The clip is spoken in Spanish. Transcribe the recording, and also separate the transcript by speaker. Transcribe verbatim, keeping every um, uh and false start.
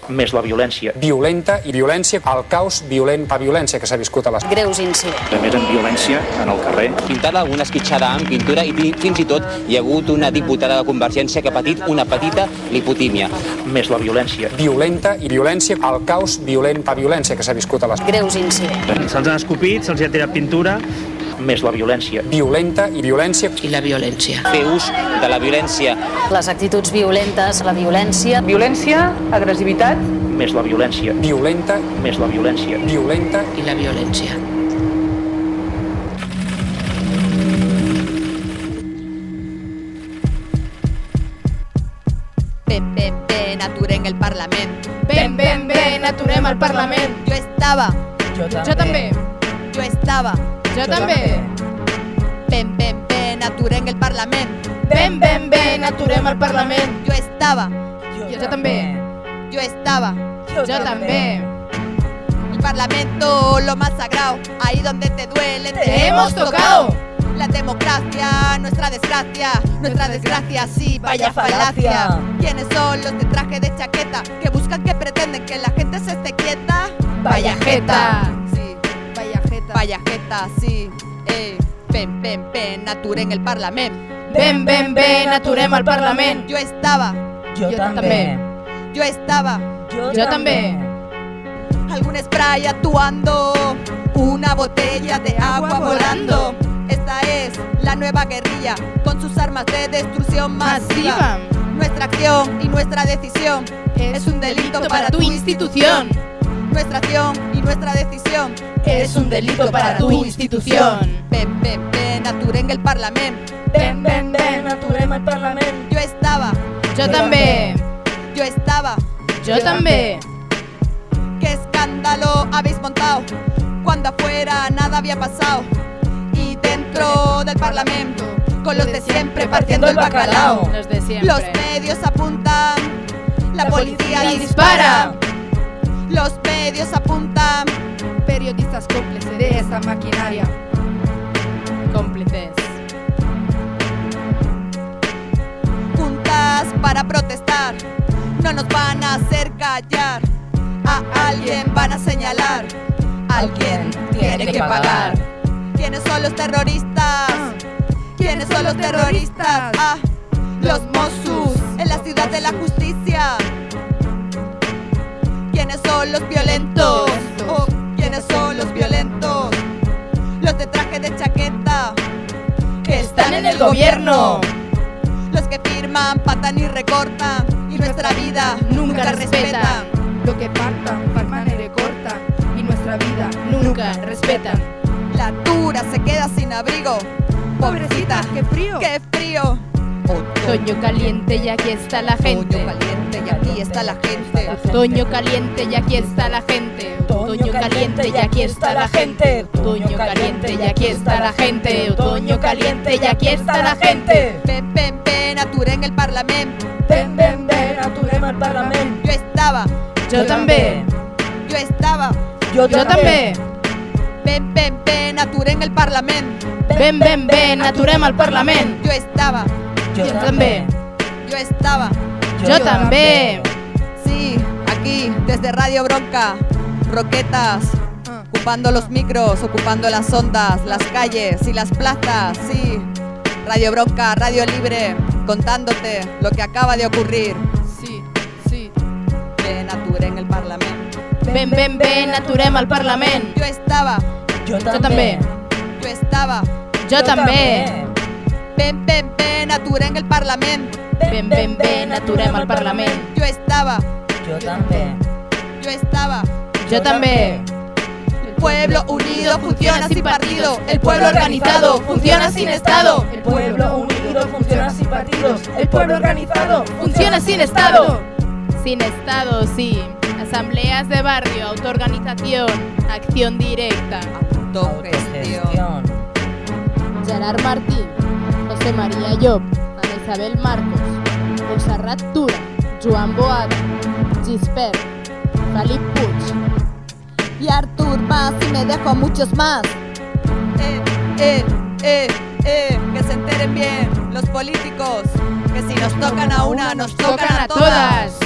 Speaker 1: Més la violència.
Speaker 2: Violenta i violència, el caos violent, la violència que s'ha viscut a les...
Speaker 3: Greus incidents.
Speaker 1: A més, amb violència en el carrer.
Speaker 4: Pintada alguna esquitxada amb pintura i fins i tot hi ha hagut una diputada de Convergència que ha patit una petita lipotímia.
Speaker 1: Més la violència.
Speaker 2: Violenta i violència, el caos violent, la violència que s'ha viscut a les...
Speaker 3: Greus incidents.
Speaker 5: Se'ls ha escopit, se'ls ha tirat pintura.
Speaker 1: Més la violència.
Speaker 2: Violenta i violència.
Speaker 3: I la violència.
Speaker 4: Fer ús de la violència.
Speaker 3: Les actituds violentes, la violència.
Speaker 6: Violència, agressivitat.
Speaker 1: Més la violència.
Speaker 2: Violenta.
Speaker 1: Més la violència.
Speaker 2: Violenta.
Speaker 3: I la violència.
Speaker 7: Ben, ben, ben, aturem el Parlament.
Speaker 8: Ben, ben, ben, aturem el Parlament.
Speaker 7: Jo estava.
Speaker 8: Jo també. Jo també.
Speaker 7: Jo estava.
Speaker 8: Jo també.
Speaker 7: Ben, ben, ben, aturem el Parlament.
Speaker 8: Ben, ben, ben, aturem el Parlament.
Speaker 7: Jo estava.
Speaker 8: Jo, jo també.
Speaker 7: Yo estaba.
Speaker 8: Yo, yo también.
Speaker 7: El Parlamento, lo más sagrado, ahí donde te duele, te,
Speaker 8: te hemos tocado.
Speaker 7: La democracia, nuestra desgracia, nuestra desgracia, sí, vaya falacia. ¿Quiénes son los de traje de chaqueta que buscan, que pretenden que la gente se esté quieta?
Speaker 8: Vaya jeta.
Speaker 7: Sí, vaya jeta. Vaya jeta, sí. Eh, ven, ven, ven, aturem el Parlament.
Speaker 8: Ven, ven, ven, aturem el Parlament.
Speaker 7: Yo estaba.
Speaker 8: Yo, yo también.
Speaker 7: Yo estaba.
Speaker 8: Yo, yo también.
Speaker 7: Algún spray actuando, una botella de agua volando. Esta es la nueva guerrilla con sus armas de destrucción masiva. Nuestra acción y nuestra decisión es un delito para tu institución. Nuestra acción y nuestra decisión
Speaker 8: es un delito para tu institución.
Speaker 7: Ven, ven, ven, aturem el Parlament.
Speaker 8: Ven, ven, ven, aturem el Parlament.
Speaker 7: Yo estaba.
Speaker 8: Yo también.
Speaker 7: Yo estaba.
Speaker 8: Yo también.
Speaker 7: ¿Qué escándalo habéis montado? Cuando afuera nada había pasado. Y dentro del Parlamento, con los de siempre partiendo el bacalao.
Speaker 8: Los de siempre.
Speaker 7: Los medios apuntan, la, la policía, policía
Speaker 8: dispara.
Speaker 7: Los medios apuntan,
Speaker 8: periodistas cómplices de esa maquinaria. Cómplices.
Speaker 7: Juntas para protestar, no nos van a hacer callar. A alguien van a señalar, alguien tiene que pagar. ¿Quiénes son los terroristas? ¿Quiénes son los terroristas? Ah, los Mossos en la ciudad de la justicia. ¿Quiénes son los violentos? Oh, ¿quiénes son los violentos? Los de traje de chaqueta
Speaker 8: que están en el gobierno.
Speaker 7: Los que firman, patan y recortan y nuestra vida nunca, nunca respetan.
Speaker 8: Lo que partan, farman y recortan y nuestra vida nunca respetan.
Speaker 7: La dura se queda sin abrigo. Pobrecita,
Speaker 8: qué frío.
Speaker 7: Qué frío.
Speaker 8: Otoño caliente y aquí está la gente.
Speaker 7: Otoño caliente y aquí está la gente.
Speaker 8: Otoño caliente y aquí está la gente. Otoño caliente y aquí está la gente. Otoño caliente y aquí está la gente. Otoño caliente y aquí está la gente.
Speaker 7: Ven, ven, ven, aturem el Parlament.
Speaker 8: Ven, ven, ven, aturem el Parlament.
Speaker 7: Yo estaba.
Speaker 8: Yo también.
Speaker 7: Yo estaba.
Speaker 8: Yo, yo también.
Speaker 7: Ven, ven, ven, aturem el Parlament.
Speaker 8: Ven, ven, ven, aturem el Parlament.
Speaker 7: Yo estaba.
Speaker 8: Yo, yo también.
Speaker 7: Yo estaba.
Speaker 8: Yo, yo también.
Speaker 7: Sí, aquí, desde Radio Bronca, Roquetas, uh. ocupando los micros, ocupando las ondas, las calles y las plazas, sí. Radio Bronca, Radio Libre, contándote lo que acaba de ocurrir.
Speaker 8: Sí, sí.
Speaker 7: Ven, aturem el Parlament.
Speaker 8: Ven, ven, ven, aturem el Parlament.
Speaker 7: Yo estaba.
Speaker 8: Yo, yo también.
Speaker 7: Yo estaba.
Speaker 8: Yo, yo también.
Speaker 7: Ven, ven, ven, aturem el Parlament.
Speaker 8: Ven, ven, ven, aturem el Parlament.
Speaker 7: Yo estaba.
Speaker 8: Yo también.
Speaker 7: Yo estaba.
Speaker 8: Yo también.
Speaker 7: El pueblo unido funciona sin partido. El pueblo organizado funciona sin Estado.
Speaker 8: El pueblo unido funciona sin partidos. El pueblo organizado funciona sin Estado. Sin Estado, sí. Asambleas de barrio, autoorganización, acción directa.
Speaker 7: Autogestión.
Speaker 8: Gerard Martín, José María Llop, Ana Isabel Marcos, Montserrat Tura, Joan Boada, Gispert, Felip Puig
Speaker 7: y Artur Mas, y me dejo a muchos más. Eh, eh, eh, eh, que se enteren bien los políticos, que si nos tocan a una, nos tocan a todas.